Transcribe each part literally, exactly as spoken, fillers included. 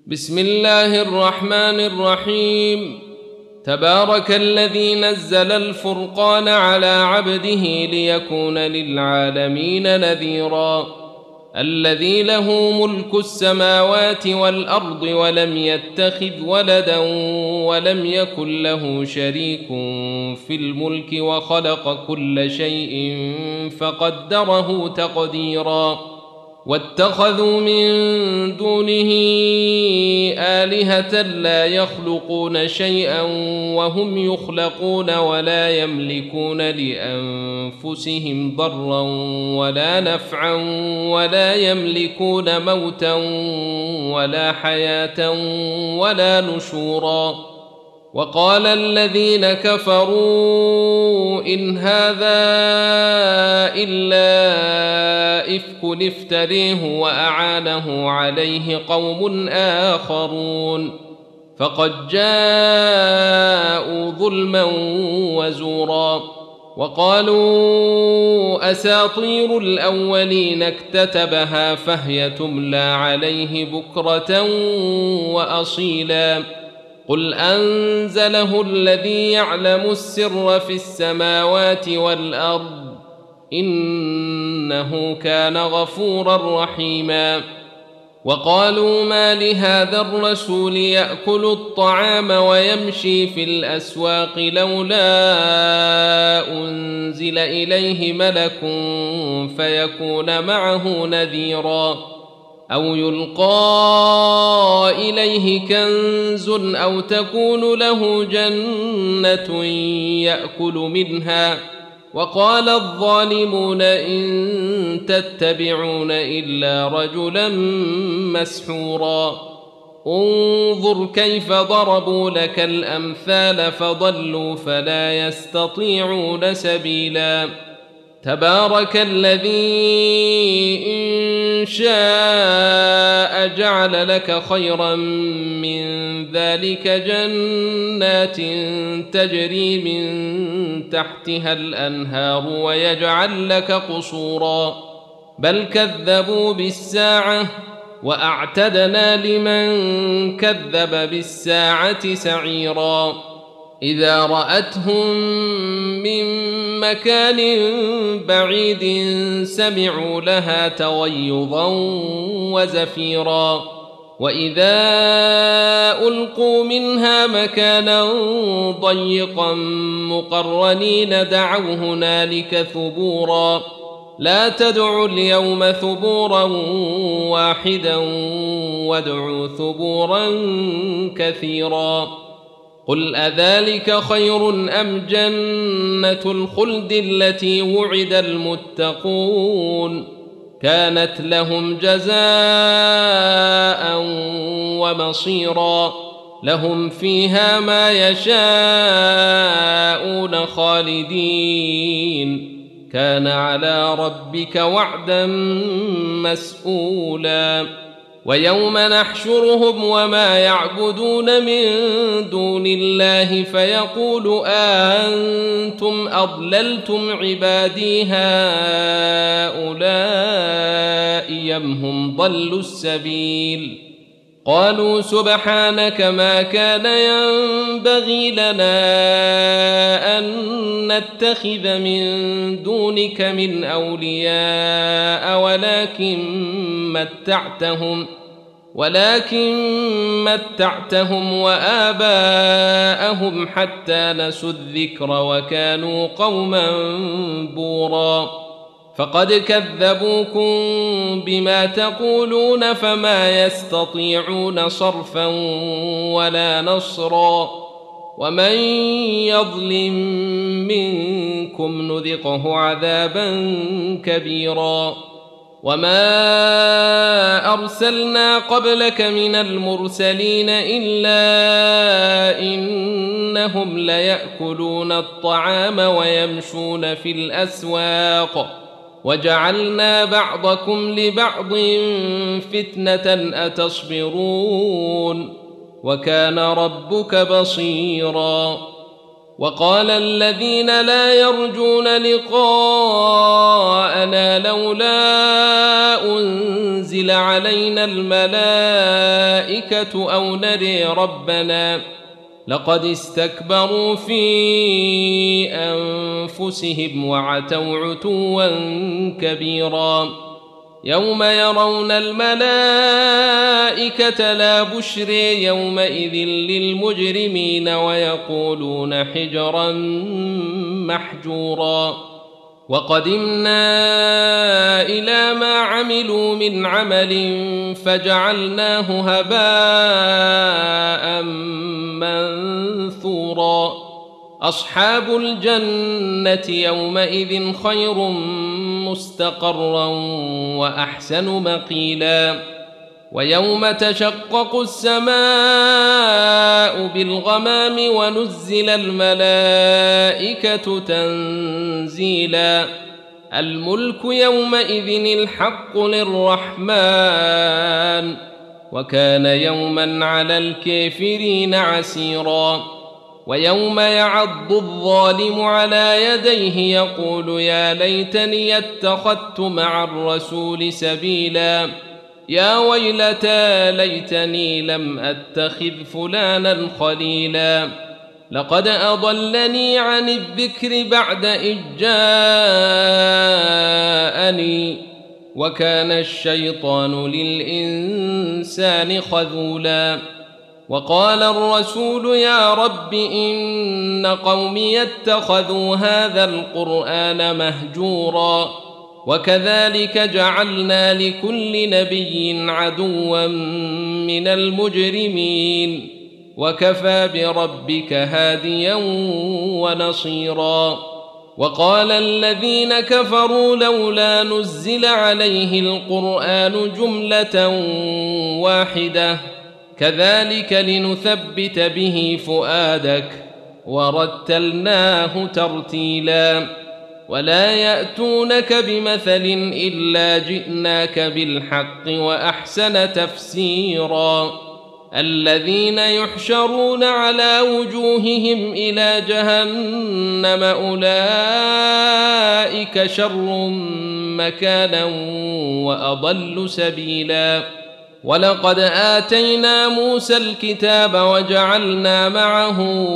بسم الله الرحمن الرحيم. تبارك الذي نزل الفرقان على عبده ليكون للعالمين نذيرا. الذي له ملك السماوات والأرض ولم يتخذ ولدا ولم يكن له شريك في الملك وخلق كل شيء فقدره تقديرا. واتخذوا من دونه آلهة لا يخلقون شيئا وهم يخلقون ولا يملكون لأنفسهم ضرا ولا نفعا ولا يملكون موتا ولا حياة ولا نشورا. وقال الذين كفروا إن هذا إلا إفك افتريه وأعانه عليه قوم آخرون فقد جاءوا ظلما وزورا. وقالوا أساطير الأولين اكتتبها فهي تملى عليه بكرة وأصيلا. قل أنزله الذي يعلم السر في السماوات والأرض إنه كان غفورا رحيما. وقالوا ما لهذا الرسول يأكل الطعام ويمشي في الأسواق لولا أنزل إليه ملك فيكون معه نذيرا أو يلقى إليه كنز أو تكون له جنة يأكل منها. وقال الظالمون إن تتبعون إلا رجلا مسحورا. انظر كيف ضربوا لك الأمثال فضلوا فلا يستطيعون سبيلا. تبارك الذي إن شاء جعل لك خيرا من ذلك جنات تجري من تحتها الأنهار ويجعل لك قصورا بل كذبوا بالساعة وأعتدنا لمن كذب بالساعة سعيرا. إذا رأتهم من مكان بعيد سمعوا لها تغيظا وزفيرا. وإذا ألقوا منها مكانا ضيقا مقرنين دعوا هنالك ثبورا. لا تدعوا اليوم ثبورا واحدا وادعوا ثبورا كثيرا. قل أذلك خير أم جنة الخلد التي وعد المتقون كانت لهم جزاء ومصيرا. لهم فيها ما يشاءون خالدين كان على ربك وعدا مسئولا. ويوم نحشرهم وما يعبدون من دون الله فيقول أأنتم أضللتم عبادي هؤلاء أم هم ضلوا السبيل. قالوا سبحانك ما كان ينبغي لنا أن نتخذ من دونك من أولياء ولكن متعتهم ولكن متعتهم وآباءهم حتى نسوا الذكر وكانوا قوما بورا. فقد كذبوكم بما تقولون فما يستطيعون صرفا ولا نصرا. ومن يظلم منكم نذقه عذابا كبيرا. وما أرسلنا قبلك من المرسلين إلا إنهم ليأكلون الطعام ويمشون في الأسواق وجعلنا بعضكم لبعض فتنة أتصبرون وكان ربك بصيرا. وقال الذين لا يرجون لقاءنا لولا أنزل علينا الملائكة أو نري ربنا لقد استكبروا في أنفسهم وعتوا عتوا كبيرا يوم يرون الملائكة لا بشر يومئذ للمجرمين ويقولون حجرا محجورا وقدمنا إلى ما عملوا من عمل فجعلناه هباء منثورا أصحاب الجنة يومئذ خير مستقرا وأحسن مقيلا ويوم تشقق السماء بالغمام ونزل الملائكة تنزيلا الملك يومئذ الحق للرحمن وكان يوما على الكافرين عسيرا ويوم يعض الظالم على يديه يقول يا ليتني اتخذت مع الرسول سبيلا يا ويلتى ليتني لم أتخذ فلانا خليلا لقد أضلني عن الذكر بعد إذ جاءني وكان الشيطان للإنسان خذولا وقال الرسول يا رب إن قومي اتخذوا هذا القرآن مهجورا وكذلك جعلنا لكل نبي عدوا من المجرمين وكفى بربك هاديا ونصيرا وقال الذين كفروا لولا نزل عليه القرآن جملة واحدة كذلك لنثبت به فؤادك ورتلناه ترتيلا ولا يأتونك بمثل إلا جئناك بالحق وأحسن تفسيرا الذين يحشرون على وجوههم إلى جهنم أولئك شر مكانا وأضل سبيلا ولقد آتينا موسى الكتاب وجعلنا معه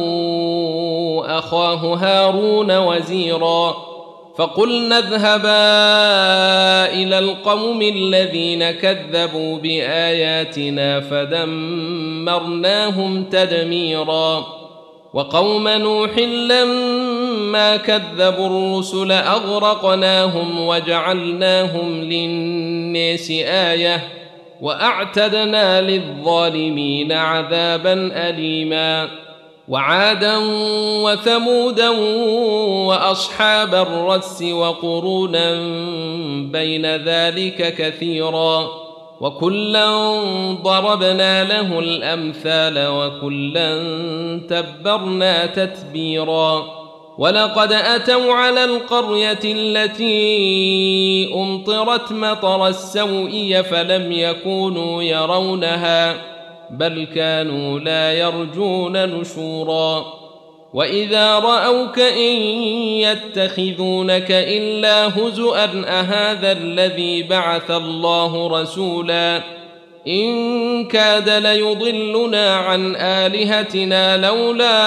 أخاه هارون وزيرا فقلنا اذهبا إلى القوم الذين كذبوا بآياتنا فدمرناهم تدميرا وقوم نوح لما كذبوا الرسل أغرقناهم وجعلناهم للناس آية وأعتدنا للظالمين عذابا أليما وعادا وثمودا وأصحاب الرس وقرونا بين ذلك كثيرا وكلا ضربنا له الأمثال وكلا تبرنا تتبيرا ولقد أتوا على القرية التي أمطرت مطر السوء فلم يكونوا يرونها بل كانوا لا يرجون نشورا وإذا رأوك إن يتخذونك إلا هزؤا أهذا الذي بعث الله رسولا إن كاد ليضلنا عن آلهتنا لولا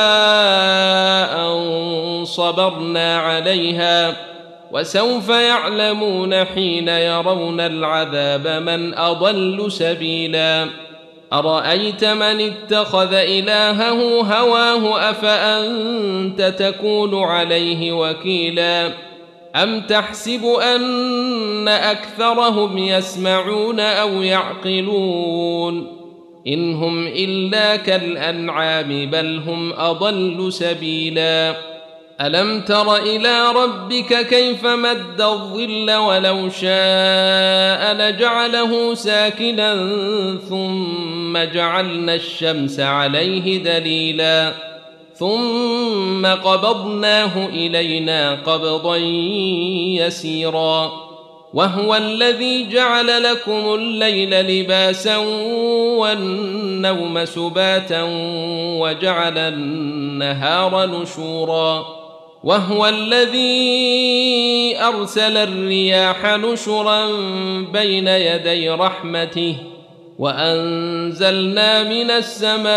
أن صبرنا عليها وسوف يعلمون حين يرون العذاب من أضل سبيلا أرأيت من اتخذ إلهه هواه أفأنت تكون عليه وكيلا أم تحسب أن أكثرهم يسمعون أو يعقلون إن هم إلا كالأنعام بل هم أضل سبيلا ألم تر إلى ربك كيف مد الظل ولو شاء لجعله ساكنا ثم جعلنا الشمس عليه دليلا ثم قبضناه إلينا قبضا يسيرا وهو الذي جعل لكم الليل لباسا والنوم سباتا وجعل النهار نشورا وهو الذي أرسل الرياح نشرا بين يدي رحمته وأنزلنا من السماء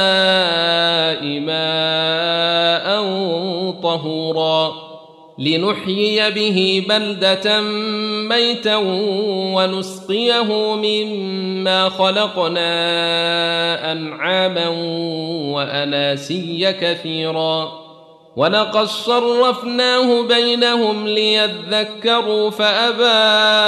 ماء طهورا لنحيي به بلدة ميتا ونسقيه مما خلقنا أنعاما وأناسيا كثيرا ولقد صرفناه بينهم ليذكروا فأبى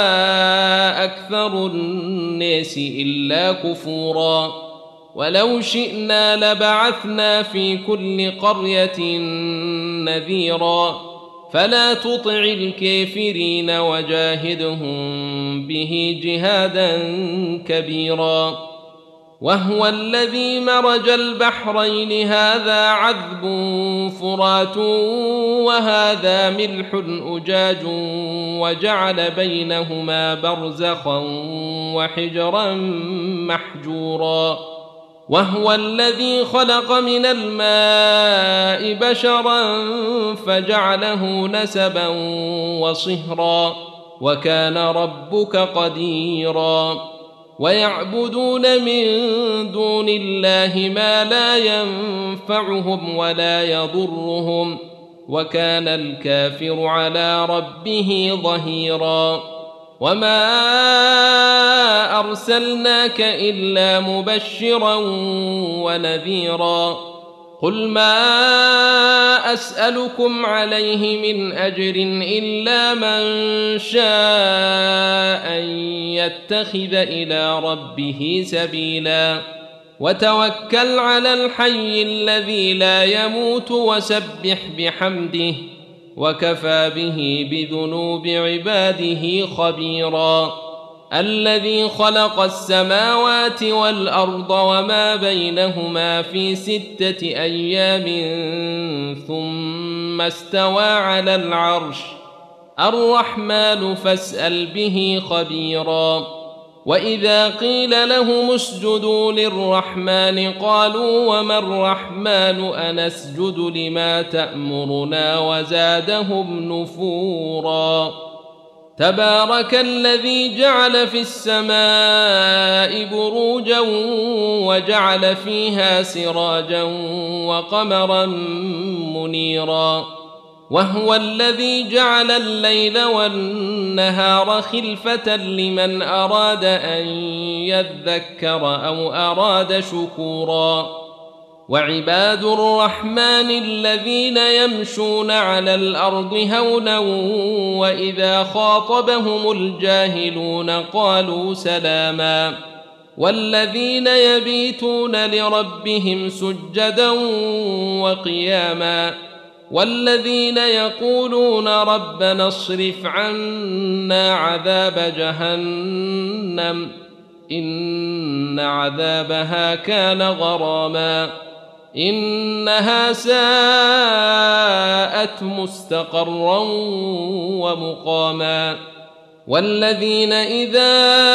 أكثر الناس إلا كفورا ولو شئنا لبعثنا في كل قرية نذيرا فلا تطع الكافرين وجاهدهم به جهادا كبيرا وهو الذي مرج البحرين هذا عذب فرات وهذا ملح أجاج وجعل بينهما برزخا وحجرا محجورا وهو الذي خلق من الماء بشرا فجعله نسبا وصهرا وكان ربك قديرا ويعبدون من دون الله ما لا ينفعهم ولا يضرهم وكان الكافر على ربه ظهيرا وما أرسلناك إلا مبشرا ونذيرا قل ما أسألكم عليه من أجر إلا من شاء أن يتخذ إلى ربه سبيلا وتوكل على الحي الذي لا يموت وسبح بحمده وكفى به بذنوب عباده خبيرا الذي خلق السماوات والأرض وما بينهما في ستة أيام ثم استوى على العرش الرحمن فاسأل به خبيرا وإذا قيل لهم اسجدوا للرحمن قالوا وما الرحمن أنسجد لما تأمرنا وزادهم نفورا تبارك الذي جعل في السماء بروجا وجعل فيها سراجا وقمرا منيرا وهو الذي جعل الليل والنهار خلفة لمن أراد أن يذكر أو أراد شكورا وعباد الرحمن الذين يمشون على الأرض هونا وإذا خاطبهم الجاهلون قالوا سلاما والذين يبيتون لربهم سجدا وقياما والذين يقولون ربنا اصرف عنا عذاب جهنم إن عذابها كان غراما إنها ساءت مستقرا ومقاما والذين إذا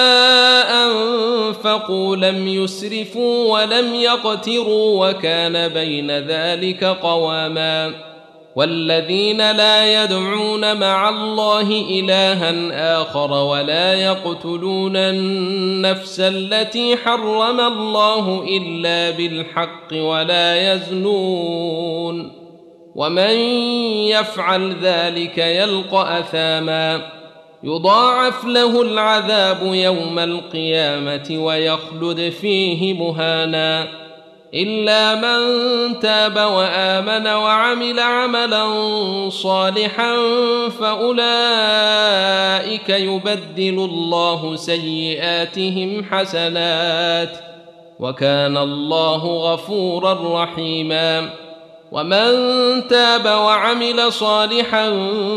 أنفقوا لم يسرفوا ولم يقتروا وكان بين ذلك قواما والذين لا يدعون مع الله إلها آخر ولا يقتلون النفس التي حرم الله إلا بالحق ولا يزنون ومن يفعل ذلك يلقى أثاما يضاعف له العذاب يوم القيامة ويخلد فيه مهانا إلا من تاب وآمن وعمل عملا صالحا فأولئك يبدل الله سيئاتهم حسنات وكان الله غفورا رحيما ومن تاب وعمل صالحا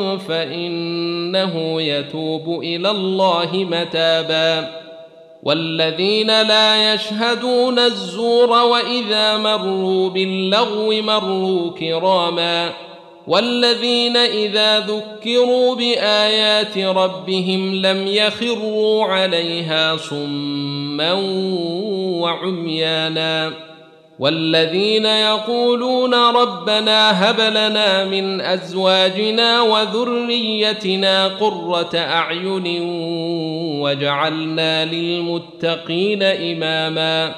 فإنه يتوب إلى الله متابا والذين لا يشهدون الزور وإذا مروا باللغو مروا كراما والذين إذا ذكروا بآيات ربهم لم يخروا عليها صما وعميانا والذين يقولون ربنا هب لنا من أزواجنا وذريتنا قرة أعين واجعلنا للمتقين إماما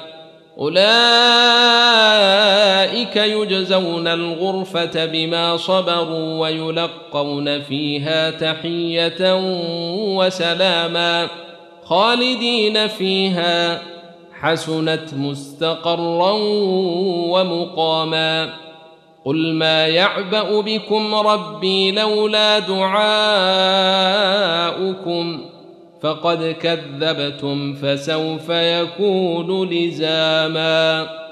أولئك يجزون الغرفة بما صبروا ويلقون فيها تحية وسلاما خالدين فيها حسنت مستقرا ومقاما قل ما يعبأ بكم ربي لولا دعاؤكم فقد كذبتم فسوف يكون لزاما.